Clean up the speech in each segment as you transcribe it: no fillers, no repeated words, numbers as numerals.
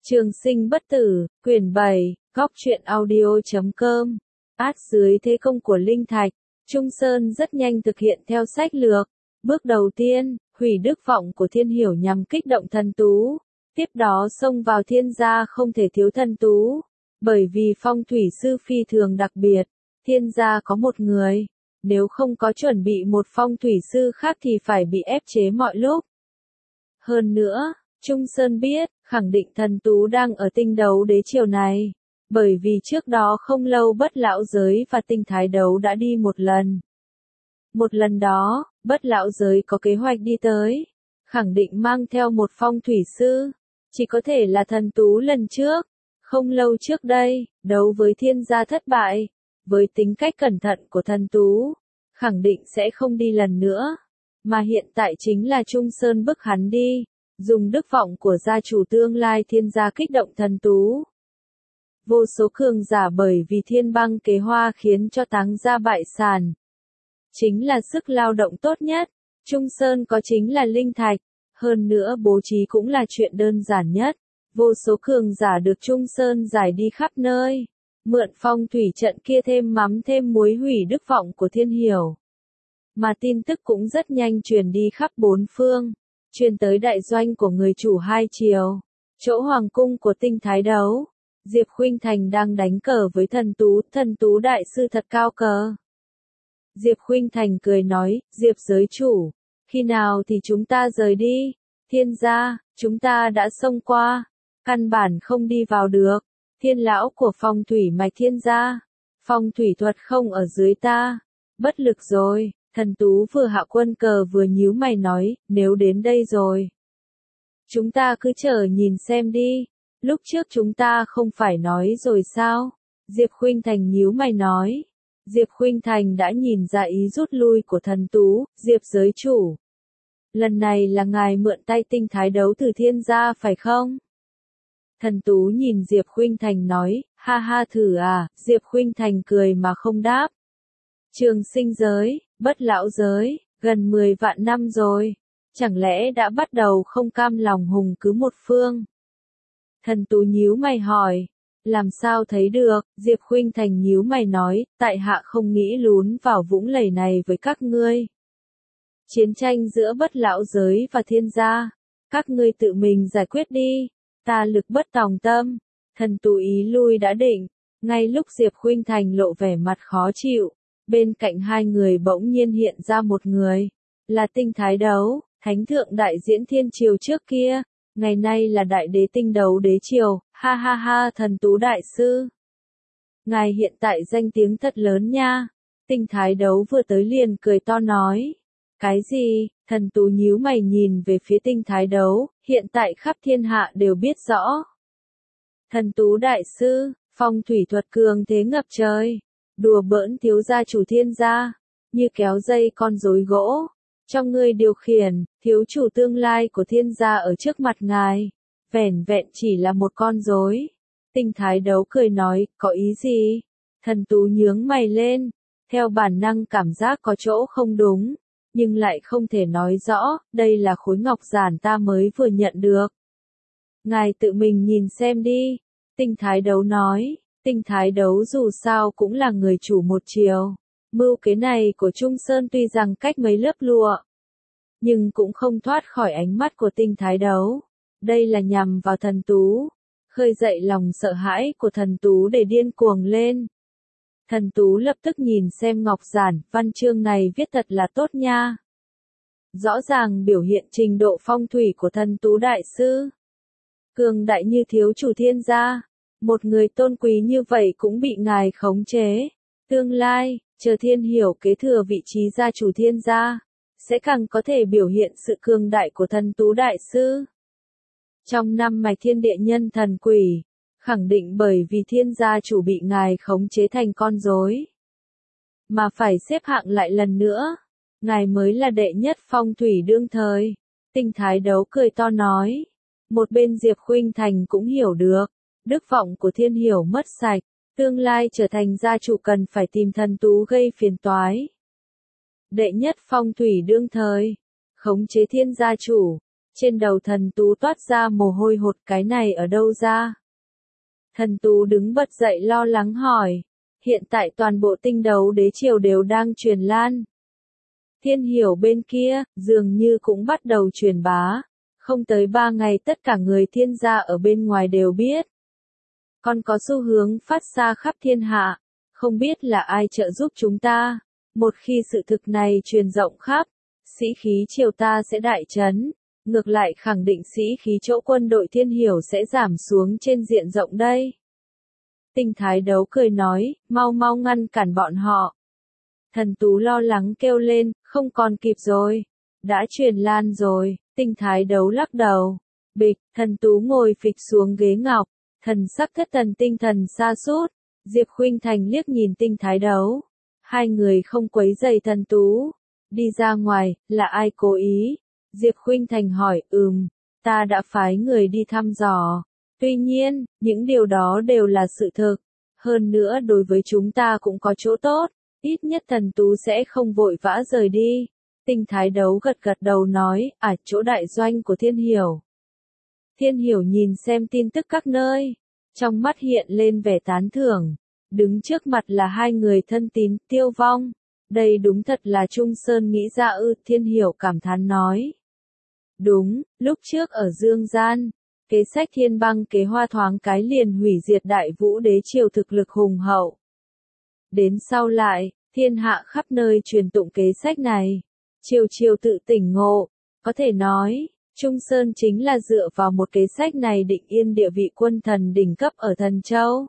Trường sinh bất tử, quyển 7, góc truyện audio.com. Át dưới thế công của Linh Thạch, Trung Sơn rất nhanh thực hiện theo sách lược. Bước đầu tiên, hủy đức vọng của Thiên Hiểu nhằm kích động thần tú. Tiếp đó xông vào Thiên gia không thể thiếu thần tú. Bởi vì phong thủy sư phi thường đặc biệt, Thiên gia có một người. Nếu không có chuẩn bị một phong thủy sư khác thì phải bị ép chế mọi lúc. Hơn nữa, Trung Sơn biết, khẳng định thần tú đang ở tinh đấu đế triều này. Bởi vì trước đó không lâu bất lão giới và tinh thái đấu đã đi một lần. Một lần đó, bất lão giới có kế hoạch đi tới. Khẳng định mang theo một phong thủy sư. Chỉ có thể là thần tú lần trước. Không lâu trước đây, đấu với Thiên gia thất bại. Với tính cách cẩn thận của thần tú, khẳng định sẽ không đi lần nữa. Mà hiện tại chính là Trung Sơn bức hắn đi. Dùng đức vọng của gia chủ tương lai Thiên gia kích động thần tú. Vô số cường giả bởi vì Thiên băng kế hoa khiến cho táng gia bại sản. Chính là sức lao động tốt nhất. Trung Sơn có chính là linh thạch. Hơn nữa bố trí cũng là chuyện đơn giản nhất. Vô số cường giả được Trung Sơn giải đi khắp nơi. Mượn phong thủy trận kia thêm mắm thêm muối hủy đức vọng của Thiên Hiểu. Mà tin tức cũng rất nhanh truyền đi khắp bốn phương. Truyền tới đại doanh của người chủ hai triều. Chỗ hoàng cung của tinh thái đấu. Diệp Khuynh Thành đang đánh cờ với thần tú đại sư thật cao cờ. Diệp Khuynh Thành cười nói, Diệp giới chủ, khi nào thì chúng ta rời đi, Thiên gia, chúng ta đã xông qua, căn bản không đi vào được, Thiên lão của phong thủy mạch Thiên gia, phong thủy thuật không ở dưới ta, bất lực rồi, thần tú vừa hạ quân cờ vừa nhíu mày nói, nếu đến đây rồi. Chúng ta cứ chờ nhìn xem đi. Lúc trước chúng ta không phải nói rồi sao? Diệp Khuynh Thành nhíu mày nói. Diệp Khuynh Thành đã nhìn ra ý rút lui của thần tú, Diệp giới chủ. Lần này là ngài mượn tay tinh thái đấu từ Thiên gia phải không? Thần tú nhìn Diệp Khuynh Thành nói, ha ha thử à, Diệp Khuynh Thành cười mà không đáp. Trường sinh giới, bất lão giới, gần 10 vạn năm rồi. Chẳng lẽ đã bắt đầu không cam lòng hùng cứ một phương? Thần tú nhíu mày hỏi, làm sao thấy được, Diệp Khuynh Thành nhíu mày nói, tại hạ không nghĩ lún vào vũng lầy này với các ngươi. Chiến tranh giữa bất lão giới và Thiên gia, các ngươi tự mình giải quyết đi, ta lực bất tòng tâm, thần tú ý lui đã định, ngay lúc Diệp Khuynh Thành lộ vẻ mặt khó chịu, bên cạnh hai người bỗng nhiên hiện ra một người, là tinh thái đấu, thánh thượng đại diễn thiên triều trước kia. Ngày nay là đại đế tinh đấu đế triều, ha ha ha thần tú đại sư. Ngài hiện tại danh tiếng thật lớn nha. Tinh thái đấu vừa tới liền cười to nói. Cái gì, thần tú nhíu mày nhìn về phía tinh thái đấu, hiện tại khắp thiên hạ đều biết rõ. Thần tú đại sư, phong thủy thuật cường thế ngập trời, đùa bỡn thiếu gia chủ Thiên gia, như kéo dây con rối gỗ. Trong ngươi điều khiển, thiếu chủ tương lai của Thiên gia ở trước mặt ngài, vẻn vẹn chỉ là một con rối. Tinh thái đấu cười nói, có ý gì? Thần tú nhướng mày lên, theo bản năng cảm giác có chỗ không đúng, nhưng lại không thể nói rõ, đây là khối ngọc giản ta mới vừa nhận được. Ngài tự mình nhìn xem đi, tinh thái đấu nói, tinh thái đấu dù sao cũng là người chủ một triều. Mưu kế này của Trung Sơn tuy rằng cách mấy lớp lụa, nhưng cũng không thoát khỏi ánh mắt của tinh thái đấu. Đây là nhằm vào thần tú, khơi dậy lòng sợ hãi của thần tú để điên cuồng lên. Thần tú lập tức nhìn xem ngọc giản, văn chương này viết thật là tốt nha. Rõ ràng biểu hiện trình độ phong thủy của thần tú đại sư. Cường đại như thiếu chủ Thiên gia, một người tôn quý như vậy cũng bị ngài khống chế. Tương lai, chờ Thiên Hiểu kế thừa vị trí gia chủ Thiên gia, sẽ càng có thể biểu hiện sự cường đại của thần tú đại sư. Trong năm mạch thiên địa nhân thần quỷ, khẳng định bởi vì Thiên gia chủ bị ngài khống chế thành con rối, mà phải xếp hạng lại lần nữa, ngài mới là đệ nhất phong thủy đương thời. Tinh thái đấu cười to nói, một bên Diệp Khuynh Thành cũng hiểu được, đức vọng của Thiên Hiểu mất sạch. Tương lai trở thành gia chủ cần phải tìm thần tú gây phiền toái. Đệ nhất phong thủy đương thời, khống chế Thiên gia chủ, Trên đầu thần tú toát ra mồ hôi hột, cái này ở đâu ra? Thần tú đứng bật dậy lo lắng hỏi. Hiện tại toàn bộ tinh đấu đế triều đều đang truyền lan. Thiên Hiểu bên kia, dường như cũng bắt đầu truyền bá. Không tới 3 ngày tất cả người thiên gia ở bên ngoài đều biết. Còn có xu hướng phát ra khắp thiên hạ. Không biết là ai trợ giúp chúng ta. Một khi sự thực này truyền rộng khắp, sĩ khí triều ta sẽ đại chấn. Ngược lại khẳng định sĩ khí chỗ quân đội Thiên Hiểu sẽ giảm xuống trên diện rộng đây. Tinh Thái Đấu cười nói, mau mau ngăn cản bọn họ. Thần Tú lo lắng kêu lên, không còn kịp rồi. Đã truyền lan rồi. Tinh Thái Đấu lắc đầu. Bịch, thần Tú ngồi phịch xuống ghế ngọc. Thần sắc thất thần tinh thần sa sút. Diệp Khuynh Thành liếc nhìn Tinh Thái Đấu. Hai người không quấy rầy thần Tú. Đi ra ngoài, là ai cố ý? Diệp Khuynh Thành hỏi, ta đã phái người đi thăm dò. Tuy nhiên, những điều đó đều là sự thực. Hơn nữa đối với chúng ta cũng có chỗ tốt. Ít nhất thần Tú sẽ không vội vã rời đi. Tinh Thái Đấu gật gật đầu nói, chỗ đại doanh của Thiên Hiểu. Thiên Hiểu nhìn xem tin tức các nơi. Trong mắt hiện lên vẻ tán thưởng. Đứng trước mặt là hai người thân tín, Tiêu Vong. Đây đúng thật là Trung Sơn nghĩ ra ư, Thiên Hiểu cảm thán nói. Đúng, lúc trước ở Dương Gian, kế sách Thiên Băng kế hoa thoáng cái liền hủy diệt Đại Vũ đế triều thực lực hùng hậu. Đến sau lại, thiên hạ khắp nơi truyền tụng kế sách này. Triều triều tự tỉnh ngộ, có thể nói, Trung Sơn chính là dựa vào một kế sách này định yên địa vị quân thần đỉnh cấp ở Thần Châu.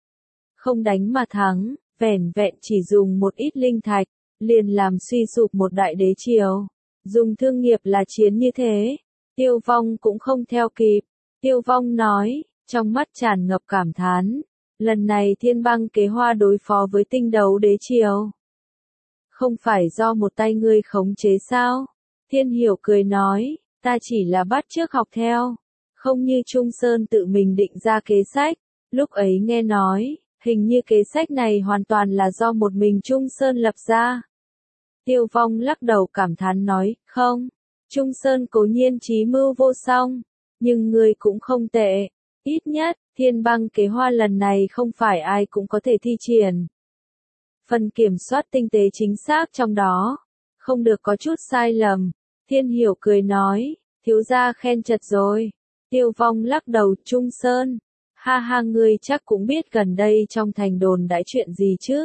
Không đánh mà thắng, vẻn vẹn chỉ dùng một ít linh thạch, liền làm suy sụp một đại đế triều. Dùng thương nghiệp là chiến như thế, Tiêu Vong cũng không theo kịp. Tiêu Vong nói, trong mắt tràn ngập cảm thán, lần này Thiên Băng kế hoa đối phó với tinh đấu đế triều. Không phải do một tay ngươi khống chế sao? Thiên Hiểu cười nói, ta chỉ là bắt chước học theo, không như Trung Sơn tự mình định ra kế sách. Lúc ấy nghe nói, hình như kế sách này hoàn toàn là do một mình Trung Sơn lập ra. Tiêu Vong lắc đầu cảm thán nói, không, Trung Sơn cố nhiên trí mưu vô song, nhưng người cũng không tệ. Ít nhất, Thiên Băng kế hoa lần này không phải ai cũng có thể thi triển. Phần kiểm soát tinh tế chính xác trong đó, không được có chút sai lầm. Thiên Hiểu cười nói, thiếu gia khen chật rồi. Tiêu Vong lắc đầu, Trung Sơn. Ha ha, ngươi chắc cũng biết gần đây trong thành đồn đãi chuyện gì chứ?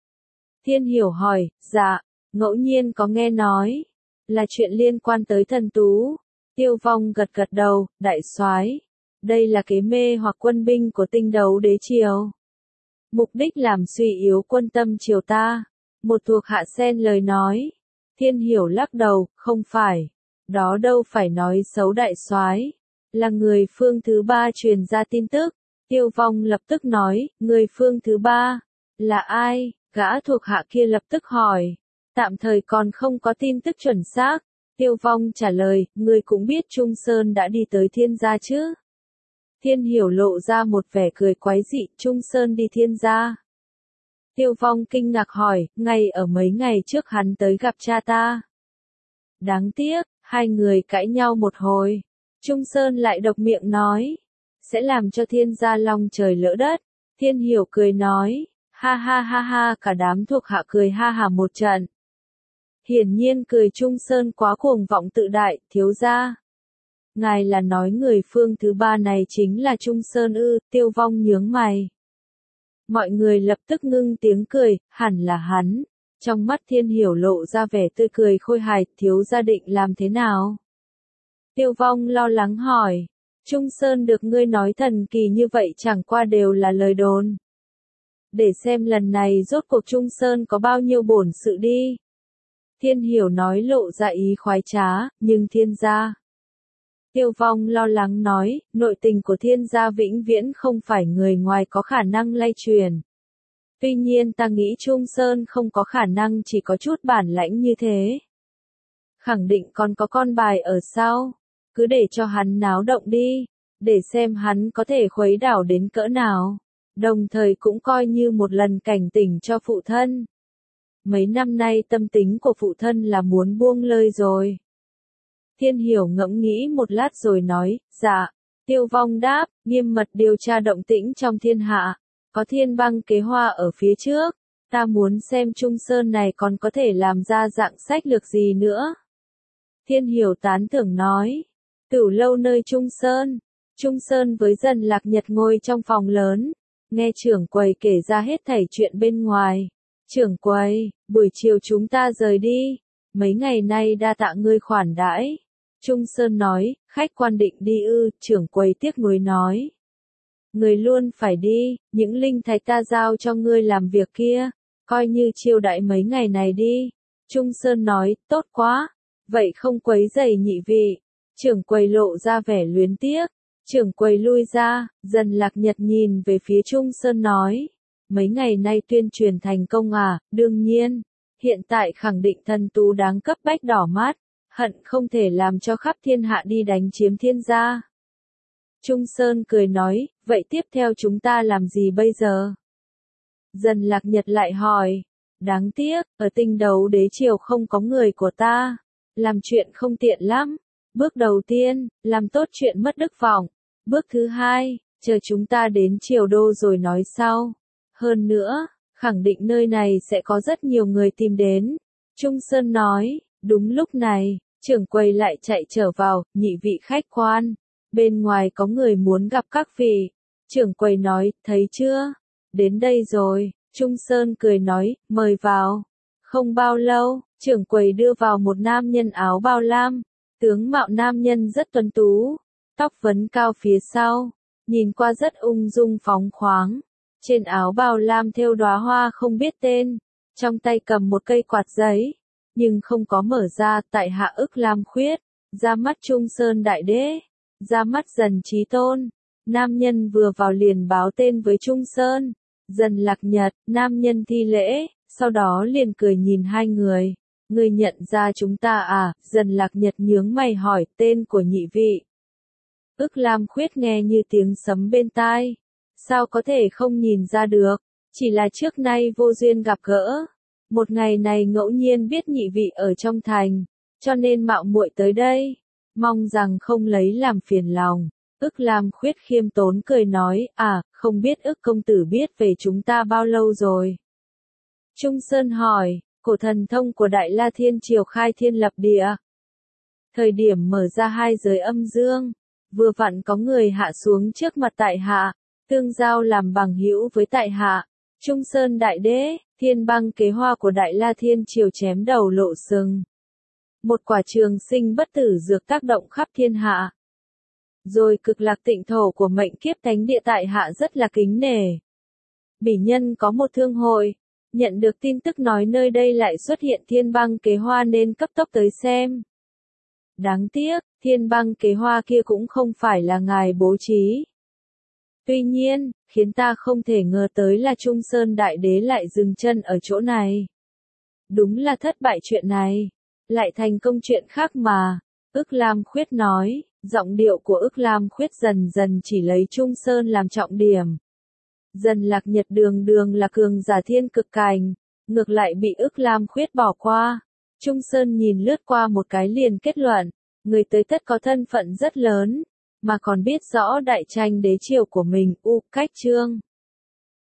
Thiên Hiểu hỏi, dạ, ngẫu nhiên có nghe nói, là chuyện liên quan tới thần Tú. Tiêu Vong gật gật đầu, đại soái, đây là kế mê hoặc quân binh của tinh đấu đế triều. Mục đích làm suy yếu quân tâm triều ta. Một thuộc hạ xen lời nói. Thiên Hiểu lắc đầu, không phải. Đó đâu phải nói xấu đại soái, là người phương thứ ba truyền ra tin tức. Tiêu Vong lập tức nói, người phương thứ ba, là ai? Gã thuộc hạ kia lập tức hỏi. Tạm thời còn không có tin tức chuẩn xác. Tiêu Vong trả lời, người cũng biết Trung Sơn đã đi tới Thiên gia chứ? Thiên Hiểu lộ ra một vẻ cười quái dị, Trung Sơn đi Thiên gia. Tiêu Vong kinh ngạc hỏi, ngay ở mấy ngày trước hắn tới gặp cha ta. Đáng tiếc, hai người cãi nhau một hồi. Trung Sơn lại độc miệng nói, sẽ làm cho Thiên gia long trời lỡ đất. Thiên Hiểu cười nói, ha ha ha ha, cả đám thuộc hạ cười ha hà một trận. Hiển nhiên cười Trung Sơn quá cuồng vọng tự đại, thiếu gia. Ngài là nói người phương thứ ba này chính là Trung Sơn ư? Tiêu Vong nhướng mày. Mọi người lập tức ngưng tiếng cười, hẳn là hắn. Trong mắt Thiên Hiểu lộ ra vẻ tươi cười khôi hài, thiếu gia định làm thế nào? Tiêu Vong lo lắng hỏi. Trung Sơn được ngươi nói thần kỳ như vậy chẳng qua đều là lời đồn. Để xem lần này rốt cuộc Trung Sơn có bao nhiêu bổn sự đi. Thiên Hiểu nói lộ ra ý khoái trá, nhưng Thiên gia. Tiêu Vong lo lắng nói, nội tình của Thiên gia vĩnh viễn không phải người ngoài có khả năng lay truyền. Tuy nhiên ta nghĩ Trung Sơn không có khả năng chỉ có chút bản lãnh như thế. Khẳng định còn có con bài ở sau. Cứ để cho hắn náo động đi, để xem hắn có thể khuấy đảo đến cỡ nào. Đồng thời cũng coi như một lần cảnh tỉnh cho phụ thân. Mấy năm nay tâm tính của phụ thân là muốn buông lơi rồi. Thiên Hiểu ngẫm nghĩ một lát rồi nói, dạ. Tiêu Vong đáp, nghiêm mật điều tra động tĩnh trong thiên hạ. Có thiên băng kế hoa ở phía trước. Ta muốn xem Trung Sơn này còn có thể làm ra dạng sách lược gì nữa. Thiên Hiểu tán thưởng nói. Tửu lâu nơi Trung Sơn. Trung Sơn với Dần Lạc Nhật ngồi trong phòng lớn. Nghe trưởng quầy kể ra hết thảy chuyện bên ngoài. Trưởng quầy, buổi chiều chúng ta rời đi. Mấy ngày nay đa tạ ngươi khoản đãi. Trung Sơn nói, khách quan định đi ư, trưởng quầy tiếc nuối nói. Người luôn phải đi, những linh thạch ta giao cho ngươi làm việc kia, coi như chiêu đãi mấy ngày này đi. Trung Sơn nói, tốt quá, vậy không quấy rầy nhị vị. Trưởng quầy lộ ra vẻ luyến tiếc. Trưởng quầy lui ra, Dần Lạc Nhật nhìn về phía Trung Sơn nói. Mấy ngày nay tuyên truyền thành công à, đương nhiên. Hiện tại khẳng định thần tú đáng cấp bách đỏ mắt, hận không thể làm cho khắp thiên hạ đi đánh chiếm thiên gia. Trung Sơn cười nói, vậy tiếp theo chúng ta làm gì bây giờ? Dần Lạc Nhật lại hỏi, đáng tiếc, ở tinh đấu đế triều không có người của ta, làm chuyện không tiện lắm. Bước đầu tiên, làm tốt chuyện mất đức vọng. Bước thứ hai, chờ chúng ta đến triều đô rồi nói sau. Hơn nữa, khẳng định nơi này sẽ có rất nhiều người tìm đến. Trung Sơn nói, đúng lúc này, trưởng quầy lại chạy trở vào, nhị vị khách quan. Bên ngoài có người muốn gặp các vị. Trưởng quầy nói, thấy chưa? Đến đây rồi. Trung Sơn cười nói, mời vào. Không bao lâu, trưởng quầy đưa vào một nam nhân áo bao lam. Tướng mạo nam nhân rất tuấn tú. Tóc vấn cao phía sau. Nhìn qua rất ung dung phóng khoáng. Trên áo bào lam thêu đóa hoa không biết tên, trong tay cầm một cây quạt giấy, nhưng không có mở ra. Tại hạ Ức Lam Khuyết, ra mắt Trung Sơn đại đế, ra mắt Dần Chí Tôn. Nam nhân vừa vào liền báo tên với Trung Sơn, Dần Lạc Nhật. Nam nhân thi lễ, sau đó liền cười nhìn hai người. Ngươi nhận ra chúng ta à? Dần Lạc Nhật nhướng mày hỏi, tên của nhị vị. Ức Lam Khuyết nghe như tiếng sấm bên tai. Sao có thể không nhìn ra được, chỉ là trước nay vô duyên gặp gỡ. Một ngày này ngẫu nhiên biết nhị vị ở trong thành, cho nên mạo muội tới đây, mong rằng không lấy làm phiền lòng. Ức Lam Khuyết khiêm tốn cười nói, à, không biết Ức công tử biết về chúng ta bao lâu rồi? Trung Sơn hỏi, cổ thần thông của Đại La Thiên Triều khai thiên lập địa. Thời điểm mở ra hai giới âm dương, vừa vặn có người hạ xuống trước mặt tại hạ. Tương giao làm bằng hữu với tại hạ. Trung Sơn đại đế, thiên băng kế hoa của Đại La Thiên Triều chém đầu lộ sừng. Một quả trường sinh bất tử dược tác động khắp thiên hạ. Rồi cực lạc tịnh thổ của mệnh kiếp thánh địa tại hạ rất là kính nể. Bỉ nhân có một thương hội, nhận được tin tức nói nơi đây lại xuất hiện thiên băng kế hoa nên cấp tốc tới xem. Đáng tiếc, thiên băng kế hoa kia cũng không phải là ngài bố trí. Tuy nhiên, khiến ta không thể ngờ tới là Trung Sơn đại đế lại dừng chân ở chỗ này. Đúng là thất bại chuyện này, lại thành công chuyện khác mà. Ức Lam Khuyết nói, giọng điệu của Ức Lam Khuyết dần dần chỉ lấy Trung Sơn làm trọng điểm. Dần Lạc Nhật đường đường là cường giả thiên cực cảnh, ngược lại bị Ức Lam Khuyết bỏ qua. Trung Sơn nhìn lướt qua một cái liền kết luận, người tới tất có thân phận rất lớn, mà còn biết rõ đại tranh đế triều của mình. Cách chương